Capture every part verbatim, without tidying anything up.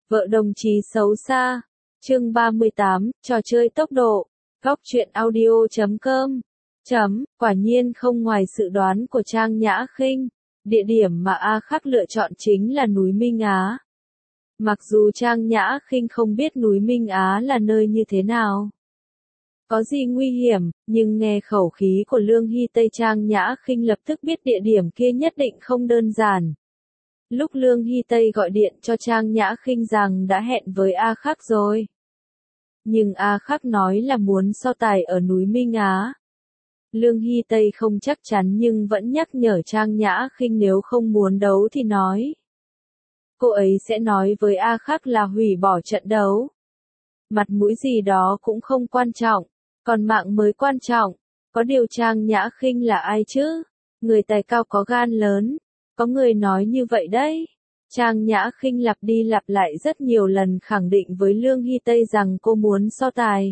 Vợ đồng chí xấu xa. Chương ba mươi tám, trò chơi tốc độ. Góc truyện audio chấm com. Chấm, quả nhiên không ngoài dự đoán của Trang Nhã Khinh, địa điểm mà A Khắc lựa chọn chính là núi Minh Á. Mặc dù Trang Nhã Khinh không biết núi Minh Á là nơi như thế nào, có gì nguy hiểm, nhưng nghe khẩu khí của Lương Hy Tây, Trang Nhã Khinh lập tức biết địa điểm kia nhất định không đơn giản. Lúc Lương Hy Tây gọi điện cho Trang Nhã Khinh rằng đã hẹn với A Khắc rồi, nhưng A Khắc nói là muốn so tài ở núi Minh Á. Lương Hy Tây không chắc chắn nhưng vẫn nhắc nhở Trang Nhã Khinh nếu không muốn đấu thì nói. Cô ấy sẽ nói với A Khắc là hủy bỏ trận đấu. Mặt mũi gì đó cũng không quan trọng, còn mạng mới quan trọng. Có điều Trang Nhã Khinh là ai chứ? Người tài cao có gan lớn. Có người nói như vậy đấy. Trang Nhã Khinh lặp đi lặp lại rất nhiều lần khẳng định với Lương Hy Tây rằng cô muốn so tài.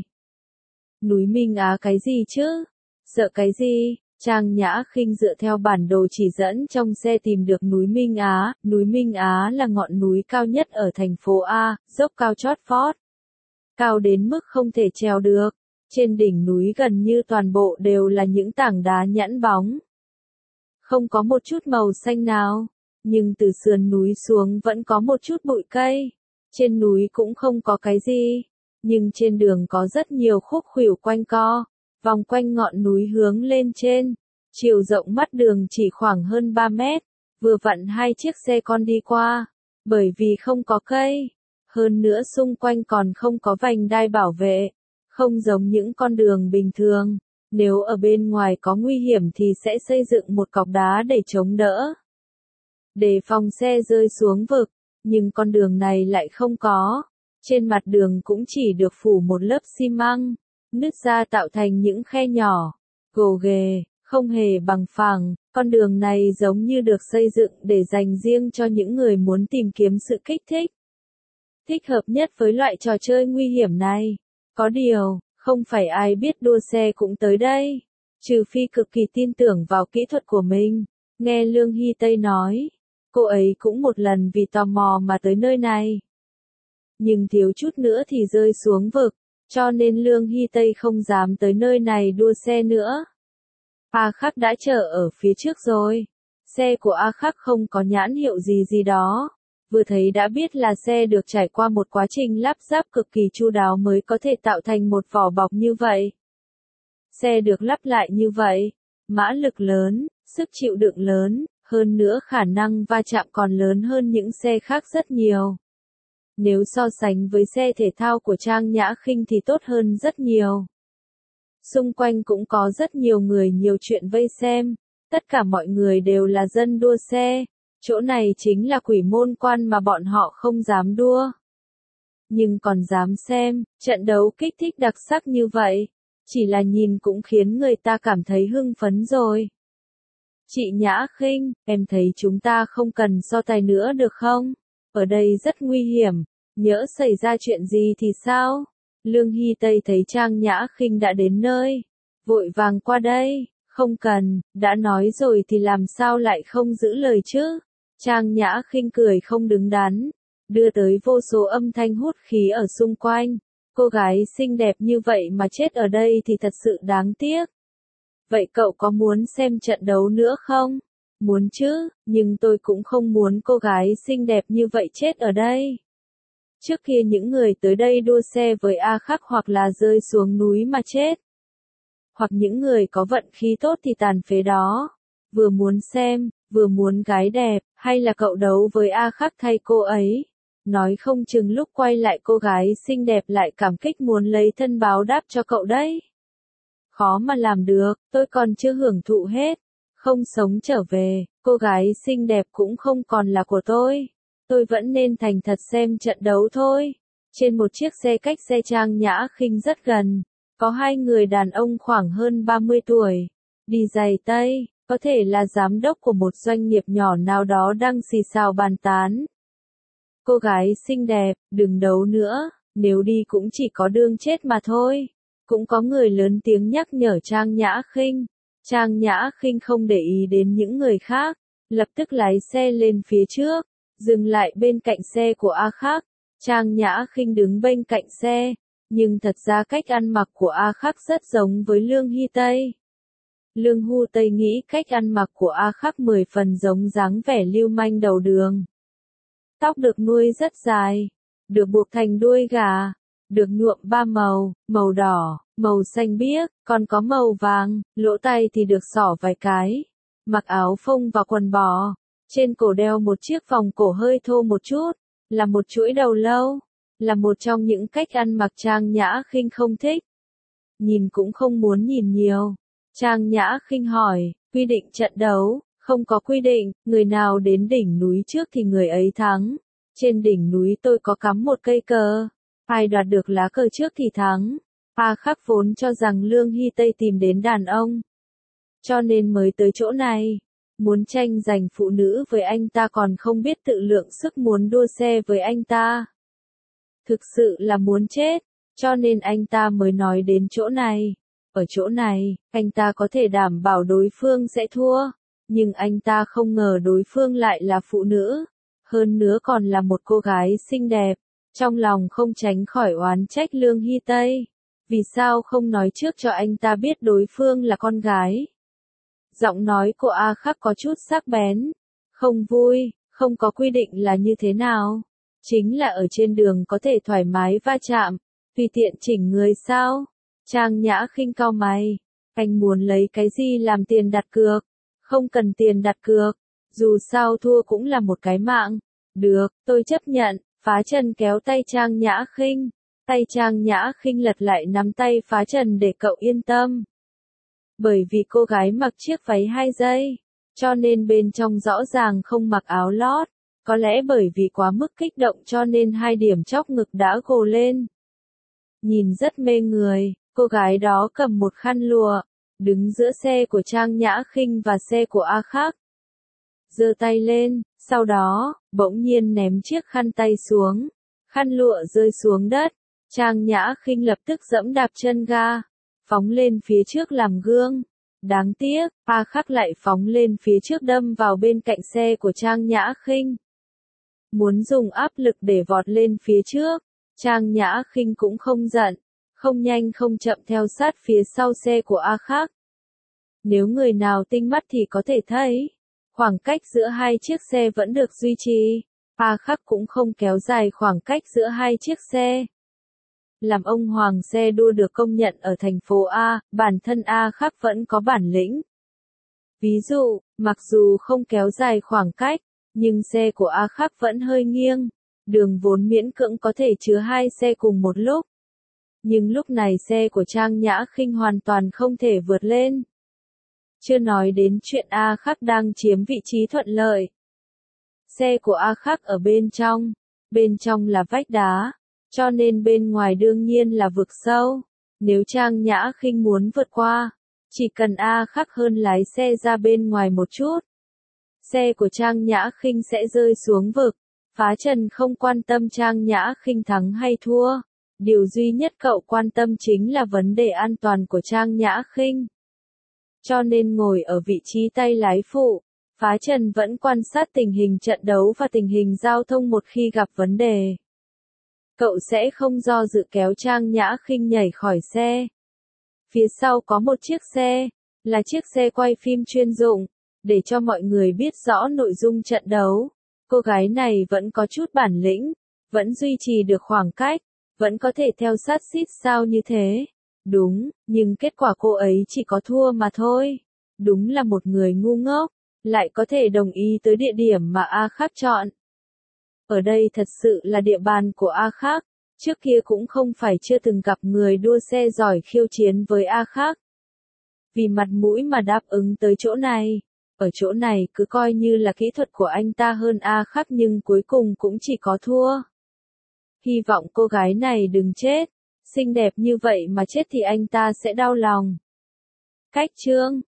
Núi Minh Á cái gì chứ? Sợ cái gì? Trang Nhã Khinh dựa theo bản đồ chỉ dẫn trong xe tìm được núi Minh Á. Núi Minh Á là ngọn núi cao nhất ở thành phố A, dốc cao chót vót. Cao đến mức không thể trèo được. Trên đỉnh núi gần như toàn bộ đều là những tảng đá nhẵn bóng. Không có một chút màu xanh nào. Nhưng từ sườn núi xuống vẫn có một chút bụi cây. Trên núi cũng không có cái gì. Nhưng trên đường có rất nhiều khúc khuỷu quanh co. Vòng quanh ngọn núi hướng lên trên. Chiều rộng mắt đường chỉ khoảng hơn ba mét. Vừa vặn hai chiếc xe con đi qua. Bởi vì không có cây. Hơn nữa xung quanh còn không có vành đai bảo vệ. Không giống những con đường bình thường. Nếu ở bên ngoài có nguy hiểm thì sẽ xây dựng một cọc đá để chống đỡ. Để phòng xe rơi xuống vực. Nhưng con đường này lại không có. Trên mặt đường cũng chỉ được phủ một lớp xi măng. Nứt ra tạo thành những khe nhỏ. Gồ ghề, không hề bằng phẳng. Con đường này giống như được xây dựng để dành riêng cho những người muốn tìm kiếm sự kích thích. Thích hợp nhất với loại trò chơi nguy hiểm này. Có điều, không phải ai biết đua xe cũng tới đây. Trừ phi cực kỳ tin tưởng vào kỹ thuật của mình. Nghe Lương Hy Tây nói, cô ấy cũng một lần vì tò mò mà tới nơi này. Nhưng thiếu chút nữa thì rơi xuống vực, cho nên Lương Hy Tây không dám tới nơi này đua xe nữa. A Khắc đã chờ ở phía trước rồi. Xe của A Khắc không có nhãn hiệu gì gì đó. Vừa thấy đã biết là xe được trải qua một quá trình lắp ráp cực kỳ chu đáo mới có thể tạo thành một vỏ bọc như vậy. Xe được lắp lại như vậy, mã lực lớn, sức chịu đựng lớn, hơn nữa khả năng va chạm còn lớn hơn những xe khác rất nhiều. Nếu so sánh với xe thể thao của Trang Nhã Khinh thì tốt hơn rất nhiều. Xung quanh cũng có rất nhiều người nhiều chuyện vây xem, tất cả mọi người đều là dân đua xe. Chỗ này chính là quỷ môn quan mà bọn họ không dám đua. Nhưng còn dám xem, trận đấu kích thích đặc sắc như vậy. Chỉ là nhìn cũng khiến người ta cảm thấy hưng phấn rồi. Chị Nhã Khinh, em thấy chúng ta không cần so tài nữa được không? Ở đây rất nguy hiểm, nhỡ xảy ra chuyện gì thì sao? Lương Hy Tây thấy Trang Nhã Khinh đã đến nơi. Vội vàng qua đây, không cần, đã nói rồi thì làm sao lại không giữ lời chứ? Trang Nhã Khinh cười không đứng đắn, đưa tới vô số âm thanh hút khí ở xung quanh. Cô gái xinh đẹp như vậy mà chết ở đây thì thật sự đáng tiếc. Vậy cậu có muốn xem trận đấu nữa không? Muốn chứ, nhưng tôi cũng không muốn cô gái xinh đẹp như vậy chết ở đây. Trước kia những người tới đây đua xe với A Khắc hoặc là rơi xuống núi mà chết. Hoặc những người có vận khí tốt thì tàn phế đó. Vừa muốn xem, vừa muốn gái đẹp, hay là cậu đấu với A Khắc thay cô ấy. Nói không chừng lúc quay lại cô gái xinh đẹp lại cảm kích muốn lấy thân báo đáp cho cậu đấy. Khó mà làm được, tôi còn chưa hưởng thụ hết. Không sống trở về, cô gái xinh đẹp cũng không còn là của tôi. Tôi vẫn nên thành thật xem trận đấu thôi. Trên một chiếc xe cách xe Trang Nhã Khinh rất gần, có hai người đàn ông khoảng hơn ba mươi tuổi. Đi giày Tây, có thể là giám đốc của một doanh nghiệp nhỏ nào đó đang xì xào bàn tán. Cô gái xinh đẹp, đừng đấu nữa, nếu đi cũng chỉ có đương chết mà thôi. Cũng có người lớn tiếng nhắc nhở Trang Nhã Khinh. Trang Nhã Khinh không để ý đến những người khác, lập tức lái xe lên phía trước, dừng lại bên cạnh xe của A Khắc. Trang Nhã Khinh đứng bên cạnh xe, nhưng thật ra cách ăn mặc của A Khắc rất giống với Lương Hy Tây. Lương Hu Tây nghĩ cách ăn mặc của A Khắc mười phần giống dáng vẻ lưu manh đầu đường. Tóc được nuôi rất dài, được buộc thành đuôi gà, được nhuộm ba màu, màu đỏ, màu xanh biếc, còn có màu vàng, lỗ tai thì được xỏ vài cái. Mặc áo phông và quần bò, trên cổ đeo một chiếc vòng cổ hơi thô một chút, là một chuỗi đầu lâu, là một trong những cách ăn mặc Trang Nhã Khinh không thích. Nhìn cũng không muốn nhìn nhiều. Trang Nhã Khinh hỏi, quy định trận đấu, không có quy định, người nào đến đỉnh núi trước thì người ấy thắng. Trên đỉnh núi tôi có cắm một cây cờ, ai đoạt được lá cờ trước thì thắng. A Khắc vốn cho rằng Lương Hy Tây tìm đến đàn ông, cho nên mới tới chỗ này. Muốn tranh giành phụ nữ với anh ta còn không biết tự lượng sức muốn đua xe với anh ta. Thực sự là muốn chết, cho nên anh ta mới nói đến chỗ này. Ở chỗ này, anh ta có thể đảm bảo đối phương sẽ thua, nhưng anh ta không ngờ đối phương lại là phụ nữ, hơn nữa còn là một cô gái xinh đẹp. Trong lòng không tránh khỏi oán trách Lương Hy Tây. Vì sao không nói trước cho anh ta biết đối phương là con gái? Giọng nói của A Khắc có chút sắc bén. Không vui, không có quy định là như thế nào? Chính là ở trên đường có thể thoải mái va chạm, tùy tiện chỉnh người sao? Trang Nhã Khinh cau mày. Anh muốn lấy cái gì làm tiền đặt cược? Không cần tiền đặt cược. Dù sao thua cũng là một cái mạng. Được, tôi chấp nhận. Phá Trần kéo tay Trang Nhã Khinh. Tay Trang Nhã Khinh lật lại nắm tay Phá Trần để cậu yên tâm. Bởi vì cô gái mặc chiếc váy hai dây, cho nên bên trong rõ ràng không mặc áo lót. Có lẽ bởi vì quá mức kích động cho nên hai điểm chóp ngực đã gồ lên. Nhìn rất mê người, cô gái đó cầm một khăn lụa, đứng giữa xe của Trang Nhã Khinh và xe của A Khắc. Giơ tay lên, sau đó, bỗng nhiên ném chiếc khăn tay xuống. Khăn lụa rơi xuống đất, Trang Nhã Khinh lập tức giẫm đạp chân ga, phóng lên phía trước làm gương. Đáng tiếc, A Khắc lại phóng lên phía trước đâm vào bên cạnh xe của Trang Nhã Khinh. Muốn dùng áp lực để vọt lên phía trước, Trang Nhã Khinh cũng không giận, không nhanh không chậm theo sát phía sau xe của A Khắc. Nếu người nào tinh mắt thì có thể thấy, khoảng cách giữa hai chiếc xe vẫn được duy trì. A Khắc cũng không kéo dài khoảng cách giữa hai chiếc xe. Làm ông hoàng xe đua được công nhận ở thành phố A, bản thân A Khắc vẫn có bản lĩnh. Ví dụ, mặc dù không kéo dài khoảng cách, nhưng xe của A Khắc vẫn hơi nghiêng. Đường vốn miễn cưỡng có thể chứa hai xe cùng một lúc. Nhưng lúc này xe của Trang Nhã Khinh hoàn toàn không thể vượt lên. Chưa nói đến chuyện A Khắc đang chiếm vị trí thuận lợi. Xe của A Khắc ở bên trong, bên trong là vách đá, cho nên bên ngoài đương nhiên là vực sâu. Nếu Trang Nhã Khinh muốn vượt qua, chỉ cần A Khắc hơn lái xe ra bên ngoài một chút, xe của Trang Nhã Khinh sẽ rơi xuống vực. Phá Trần không quan tâm Trang Nhã Khinh thắng hay thua, điều duy nhất cậu quan tâm chính là vấn đề an toàn của Trang Nhã Khinh. Cho nên ngồi ở vị trí tay lái phụ, Phá Trần vẫn quan sát tình hình trận đấu và tình hình giao thông một khi gặp vấn đề. Cậu sẽ không do dự kéo Trang Nhã Khinh nhảy khỏi xe. Phía sau có một chiếc xe, là chiếc xe quay phim chuyên dụng, để cho mọi người biết rõ nội dung trận đấu. Cô gái này vẫn có chút bản lĩnh, vẫn duy trì được khoảng cách, vẫn có thể theo sát xít sao như thế. Đúng, nhưng kết quả cô ấy chỉ có thua mà thôi. Đúng là một người ngu ngốc, lại có thể đồng ý tới địa điểm mà A Khắc chọn. Ở đây thật sự là địa bàn của A Khắc, trước kia cũng không phải chưa từng gặp người đua xe giỏi khiêu chiến với A Khắc. Vì mặt mũi mà đáp ứng tới chỗ này. Ở chỗ này cứ coi như là kỹ thuật của anh ta hơn A Khắc nhưng cuối cùng cũng chỉ có thua. Hy vọng cô gái này đừng chết, xinh đẹp như vậy mà chết thì anh ta sẽ đau lòng. Cách chương